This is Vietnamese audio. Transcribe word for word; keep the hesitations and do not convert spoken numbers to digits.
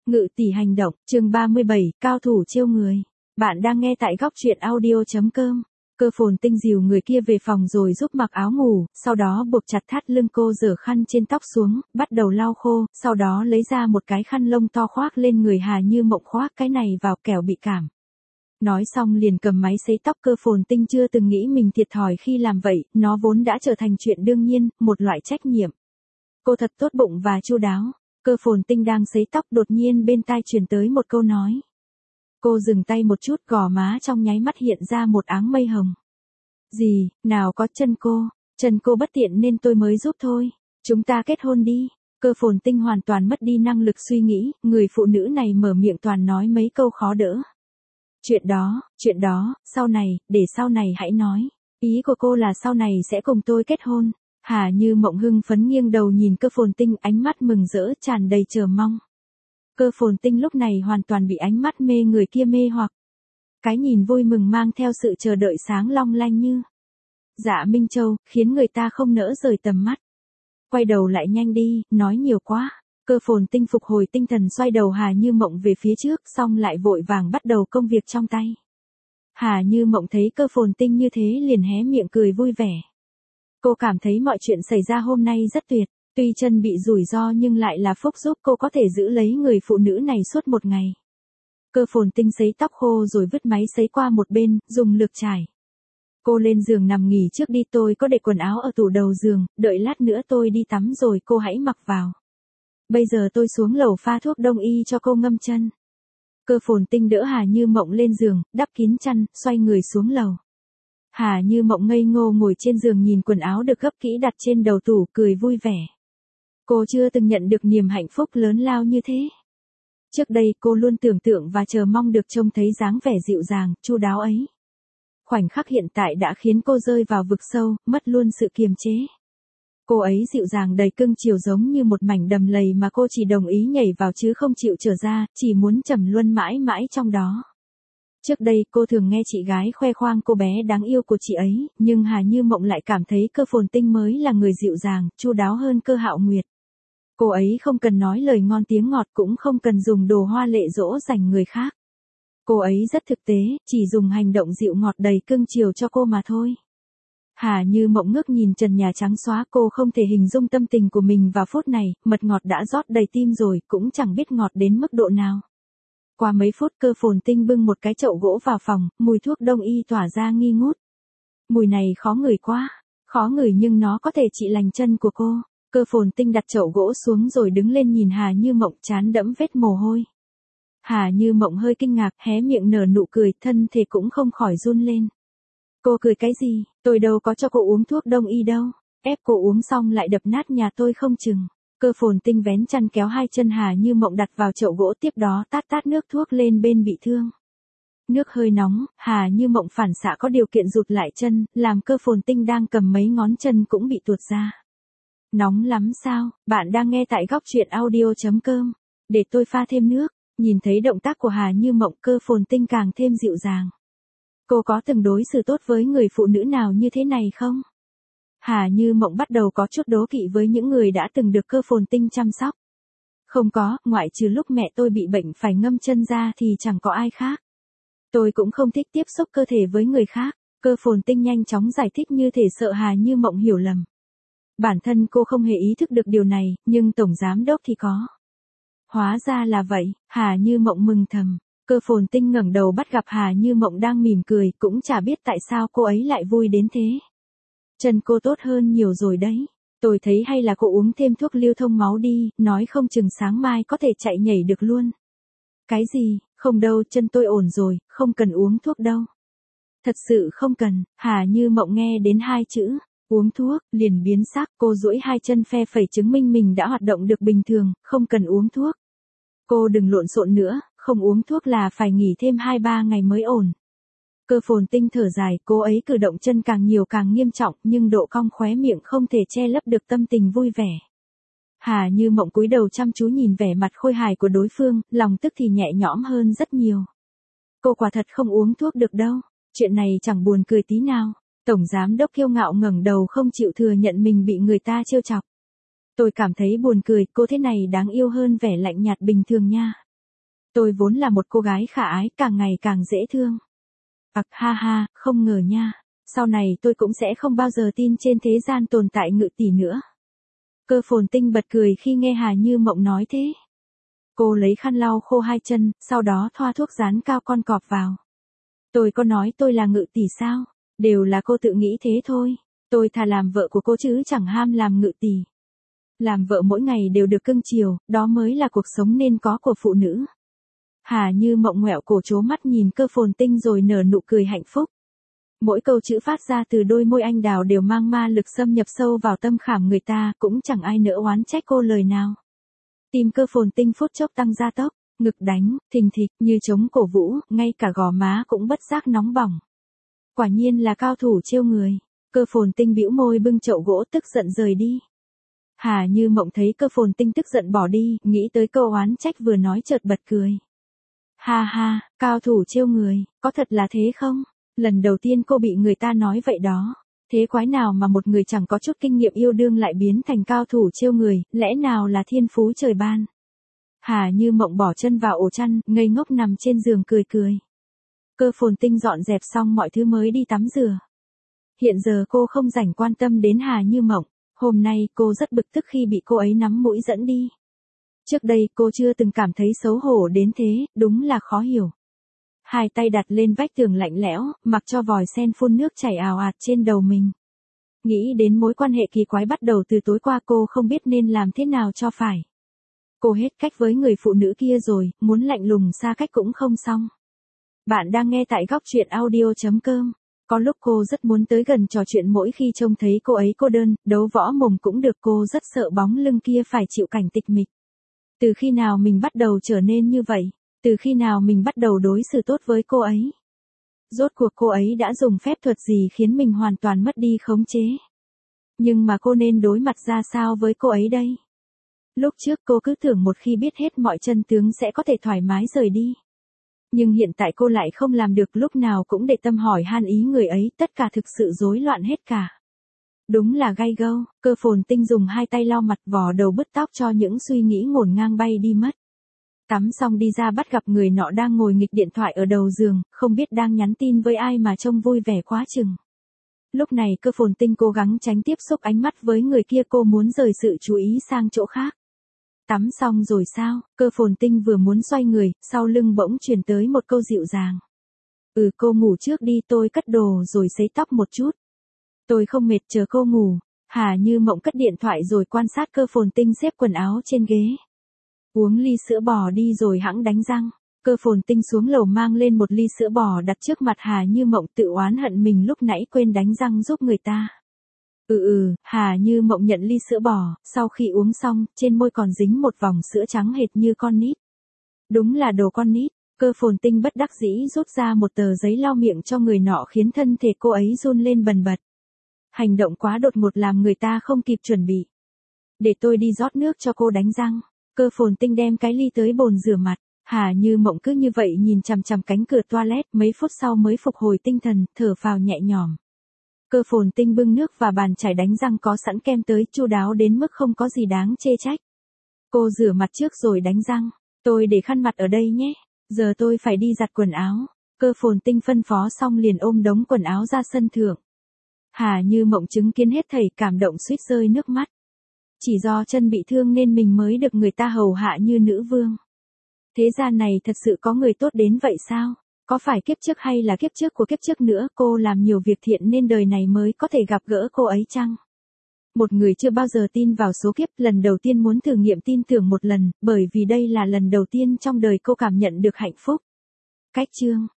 Ngự tỷ hành động, chương ba mươi bảy, cao thủ chiêu người. Bạn đang nghe tại góc truyện audio.com. Cơ Phồn Tinh dìu người kia về phòng rồi giúp mặc áo ngủ, sau đó buộc chặt thắt lưng cô, giở khăn trên tóc xuống, bắt đầu lau khô, sau đó lấy ra một cái khăn lông to khoác lên người Hà Như Mộng, khoác cái này vào kẻo bị cảm. Nói xong liền cầm máy sấy tóc. Cơ Phồn Tinh chưa từng nghĩ mình thiệt thòi khi làm vậy, nó vốn đã trở thành chuyện đương nhiên, một loại trách nhiệm. Cô thật tốt bụng và chu đáo. Cơ Phồn Tinh đang sấy tóc, đột nhiên bên tai truyền tới một câu nói. Cô dừng tay một chút, gò má trong nháy mắt hiện ra một áng mây hồng. Gì, nào có, chân cô, chân cô bất tiện nên tôi mới giúp thôi. Chúng ta kết hôn đi. Cơ Phồn Tinh hoàn toàn mất đi năng lực suy nghĩ, người phụ nữ này mở miệng toàn nói mấy câu khó đỡ. Chuyện đó, chuyện đó, sau này, để sau này hãy nói. Ý của cô là sau này sẽ cùng tôi kết hôn. Hà Như Mộng hưng phấn nghiêng đầu nhìn Cơ Phồn Tinh, ánh mắt mừng rỡ tràn đầy chờ mong. Cơ Phồn Tinh lúc này hoàn toàn bị ánh mắt mê người kia mê hoặc. Cái nhìn vui mừng mang theo sự chờ đợi sáng long lanh như Dạ Minh Châu, khiến người ta không nỡ rời tầm mắt. Quay đầu lại nhanh đi, nói nhiều quá. Cơ Phồn Tinh phục hồi tinh thần, xoay đầu Hà Như Mộng về phía trước, xong lại vội vàng bắt đầu công việc trong tay. Hà Như Mộng thấy Cơ Phồn Tinh như thế liền hé miệng cười vui vẻ. Cô cảm thấy mọi chuyện xảy ra hôm nay rất tuyệt, tuy chân bị rủi ro nhưng lại là phúc giúp cô có thể giữ lấy người phụ nữ này suốt một ngày. Cơ Phồn Tinh sấy tóc khô rồi vứt máy sấy qua một bên, dùng lược chải. Cô lên giường nằm nghỉ trước đi, tôi có để quần áo ở tủ đầu giường, đợi lát nữa tôi đi tắm rồi cô hãy mặc vào. Bây giờ tôi xuống lầu pha thuốc đông y cho cô ngâm chân. Cơ Phồn Tinh đỡ Hà Như Mộng lên giường, đắp kín chăn, xoay người xuống lầu. Hà Như Mộng ngây ngô ngồi trên giường nhìn quần áo được gấp kỹ đặt trên đầu tủ, cười vui vẻ. Cô chưa từng nhận được niềm hạnh phúc lớn lao như thế. Trước đây cô luôn tưởng tượng và chờ mong được trông thấy dáng vẻ dịu dàng, chu đáo ấy. Khoảnh khắc hiện tại đã khiến cô rơi vào vực sâu, mất luôn sự kiềm chế. Cô ấy dịu dàng đầy cưng chiều, giống như một mảnh đầm lầy mà cô chỉ đồng ý nhảy vào chứ không chịu trở ra, chỉ muốn trầm luân mãi mãi trong đó. Trước đây cô thường nghe chị gái khoe khoang cô bé đáng yêu của chị ấy, nhưng Hà Như Mộng lại cảm thấy Cơ Phồn Tinh mới là người dịu dàng, chu đáo hơn Cơ Hạo Nguyệt. Cô ấy không cần nói lời ngon tiếng ngọt, cũng không cần dùng đồ hoa lệ dỗ dành người khác. Cô ấy rất thực tế, chỉ dùng hành động dịu ngọt đầy cưng chiều cho cô mà thôi. Hà Như Mộng ngước nhìn trần nhà trắng xóa, cô không thể hình dung tâm tình của mình vào phút này, mật ngọt đã rót đầy tim rồi, cũng chẳng biết ngọt đến mức độ nào. Qua mấy phút Cơ Phồn Tinh bưng một cái chậu gỗ vào phòng, mùi thuốc đông y tỏa ra nghi ngút. Mùi này khó ngửi quá, khó ngửi nhưng nó có thể trị lành chân của cô. Cơ Phồn Tinh đặt chậu gỗ xuống rồi đứng lên nhìn Hà Như Mộng, trán đẫm vết mồ hôi. Hà Như Mộng hơi kinh ngạc, hé miệng nở nụ cười, thân thể cũng không khỏi run lên. Cô cười cái gì, tôi đâu có cho cô uống thuốc đông y đâu, ép cô uống xong lại đập nát nhà tôi không chừng. Cơ Phồn Tinh vén chăn kéo hai chân Hà Như Mộng đặt vào chậu gỗ, tiếp đó tát tát nước thuốc lên bên bị thương. Nước hơi nóng, Hà Như Mộng phản xạ có điều kiện rụt lại chân, làm Cơ Phồn Tinh đang cầm mấy ngón chân cũng bị tuột ra. Nóng lắm sao, bạn đang nghe tại góc truyện audio.com. Để tôi pha thêm nước. Nhìn thấy động tác của Hà Như Mộng, Cơ Phồn Tinh càng thêm dịu dàng. Cô có từng đối xử tốt với người phụ nữ nào như thế này không? Hà Như Mộng bắt đầu có chút đố kỵ với những người đã từng được Cơ Phồn Tinh chăm sóc. Không có, ngoại trừ lúc mẹ tôi bị bệnh phải ngâm chân ra thì chẳng có ai khác. Tôi cũng không thích tiếp xúc cơ thể với người khác. Cơ Phồn Tinh nhanh chóng giải thích như thể sợ Hà Như Mộng hiểu lầm. Bản thân cô không hề ý thức được điều này, nhưng Tổng Giám Đốc thì có. Hóa ra là vậy, Hà Như Mộng mừng thầm. Cơ Phồn Tinh ngẩng đầu bắt gặp Hà Như Mộng đang mỉm cười, cũng chả biết tại sao cô ấy lại vui đến thế. Chân cô tốt hơn nhiều rồi đấy. Tôi thấy hay là cô uống thêm thuốc lưu thông máu đi, nói không chừng sáng mai có thể chạy nhảy được luôn. Cái gì, không đâu, chân tôi ổn rồi, không cần uống thuốc đâu. Thật sự không cần. Hà Như Mộng nghe đến hai chữ uống thuốc, liền biến sắc, cô duỗi hai chân phe phẩy chứng minh mình đã hoạt động được bình thường, không cần uống thuốc. Cô đừng lộn xộn nữa, không uống thuốc là phải nghỉ thêm hai ba ngày mới ổn. Cơ Phồn Tinh thở dài, cô ấy cử động chân càng nhiều càng nghiêm trọng, nhưng độ cong khóe miệng không thể che lấp được tâm tình vui vẻ. Hà Như Mộng cúi đầu chăm chú nhìn vẻ mặt khôi hài của đối phương, lòng tức thì nhẹ nhõm hơn rất nhiều. Cô quả thật không uống thuốc được đâu, chuyện này chẳng buồn cười tí nào. Tổng Giám Đốc kiêu ngạo ngẩng đầu không chịu thừa nhận mình bị người ta trêu chọc. Tôi cảm thấy buồn cười, cô thế này đáng yêu hơn vẻ lạnh nhạt bình thường nha. Tôi vốn là một cô gái khả ái, càng ngày càng dễ thương. Ặc ha ha, không ngờ nha. Sau này tôi cũng sẽ không bao giờ tin trên thế gian tồn tại ngự tỷ nữa. Cơ Phồn Tinh bật cười khi nghe Hà Như Mộng nói thế. Cô lấy khăn lau khô hai chân, sau đó thoa thuốc dán cao con cọp vào. Tôi có nói tôi là ngự tỷ sao? Đều là cô tự nghĩ thế thôi. Tôi thà làm vợ của cô chứ chẳng ham làm ngự tỷ. Làm vợ mỗi ngày đều được cưng chiều, đó mới là cuộc sống nên có của phụ nữ. Hà Như Mộng ngoẹo cổ trố mắt nhìn Cơ Phồn Tinh rồi nở nụ cười hạnh phúc. Mỗi câu chữ phát ra từ đôi môi anh đào đều mang ma lực xâm nhập sâu vào tâm khảm người ta, cũng chẳng ai nỡ oán trách cô lời nào. Tim Cơ Phồn Tinh phút chốc tăng gia tốc, ngực đánh, thình thịch như trống cổ vũ, ngay cả gò má cũng bất giác nóng bỏng. Quả nhiên là cao thủ trêu người. Cơ Phồn Tinh bĩu môi bưng chậu gỗ tức giận rời đi. Hà Như Mộng thấy Cơ Phồn Tinh tức giận bỏ đi, nghĩ tới câu oán trách vừa nói chợt bật cười. Ha ha, cao thủ trêu người, có thật là thế không? Lần đầu tiên cô bị người ta nói vậy đó. Thế quái nào mà một người chẳng có chút kinh nghiệm yêu đương lại biến thành cao thủ trêu người, lẽ nào là thiên phú trời ban? Hà Như Mộng bỏ chân vào ổ chăn, ngây ngốc nằm trên giường cười cười. Cơ Phồn Tinh dọn dẹp xong mọi thứ mới đi tắm rửa. Hiện giờ cô không rảnh quan tâm đến Hà Như Mộng. Hôm nay cô rất bực tức khi bị cô ấy nắm mũi dẫn đi. Trước đây cô chưa từng cảm thấy xấu hổ đến thế, đúng là khó hiểu. Hai tay đặt lên vách tường lạnh lẽo, mặc cho vòi sen phun nước chảy ào ạt trên đầu mình. Nghĩ đến mối quan hệ kỳ quái bắt đầu từ tối qua cô không biết nên làm thế nào cho phải. Cô hết cách với người phụ nữ kia rồi, muốn lạnh lùng xa cách cũng không xong. Bạn đang nghe tại góc truyện audio chấm com. Có lúc cô rất muốn tới gần trò chuyện mỗi khi trông thấy cô ấy cô đơn, đấu võ mồm cũng được, cô rất sợ bóng lưng kia phải chịu cảnh tịch mịch. Từ khi nào mình bắt đầu trở nên như vậy? Từ khi nào mình bắt đầu đối xử tốt với cô ấy? Rốt cuộc cô ấy đã dùng phép thuật gì khiến mình hoàn toàn mất đi khống chế? Nhưng mà cô nên đối mặt ra sao với cô ấy đây? Lúc trước cô cứ tưởng một khi biết hết mọi chân tướng sẽ có thể thoải mái rời đi. Nhưng hiện tại cô lại không làm được, lúc nào cũng để tâm hỏi han ý người ấy, tất cả thực sự rối loạn hết cả. Đúng là gay go. Cơ Phồn Tinh dùng hai tay lau mặt, vò đầu bứt tóc cho những suy nghĩ ngổn ngang bay đi mất. Tắm xong đi ra bắt gặp người nọ đang ngồi nghịch điện thoại ở đầu giường, không biết đang nhắn tin với ai mà trông vui vẻ quá chừng. Lúc này Cơ Phồn Tinh cố gắng tránh tiếp xúc ánh mắt với người kia, cô muốn rời sự chú ý sang chỗ khác. Tắm xong rồi sao? Cơ Phồn Tinh vừa muốn xoay người, sau lưng bỗng truyền tới một câu dịu dàng. Ừ, cô ngủ trước đi, tôi cất đồ rồi sấy tóc một chút. Tôi không mệt, chờ cô ngủ. Hà Như Mộng cất điện thoại rồi quan sát Cơ Phồn Tinh xếp quần áo trên ghế. Uống ly sữa bò đi rồi hẵng đánh răng. Cơ Phồn Tinh xuống lầu mang lên một ly sữa bò đặt trước mặt Hà Như Mộng, tự oán hận mình lúc nãy quên đánh răng giúp người ta. Ừ ừ, Hà Như Mộng nhận ly sữa bò, sau khi uống xong, trên môi còn dính một vòng sữa trắng hệt như con nít. Đúng là đồ con nít. Cơ Phồn Tinh bất đắc dĩ rút ra một tờ giấy lau miệng cho người nọ khiến thân thể cô ấy run lên bần bật. Hành động quá đột ngột làm người ta không kịp chuẩn bị. Để tôi đi rót nước cho cô đánh răng. Cơ Phồn Tinh đem cái ly tới bồn rửa mặt. Hà Như Mộng cứ như vậy nhìn chằm chằm cánh cửa toilet, mấy phút sau mới phục hồi tinh thần, thở phào nhẹ nhõm. Cơ Phồn Tinh bưng nước và bàn chải đánh răng có sẵn kem tới, chu đáo đến mức không có gì đáng chê trách. Cô rửa mặt trước rồi đánh răng. Tôi để khăn mặt ở đây nhé. Giờ tôi phải đi giặt quần áo. Cơ Phồn Tinh phân phó xong liền ôm đống quần áo ra sân thượng. Hà Như Mộng chứng kiến hết thảy cảm động suýt rơi nước mắt. Chỉ do chân bị thương nên mình mới được người ta hầu hạ như nữ vương. Thế gian này thật sự có người tốt đến vậy sao? Có phải kiếp trước hay là kiếp trước của kiếp trước nữa cô làm nhiều việc thiện nên đời này mới có thể gặp gỡ cô ấy chăng? Một người chưa bao giờ tin vào số kiếp, lần đầu tiên muốn thử nghiệm tin tưởng một lần, bởi vì đây là lần đầu tiên trong đời cô cảm nhận được hạnh phúc. Cách chương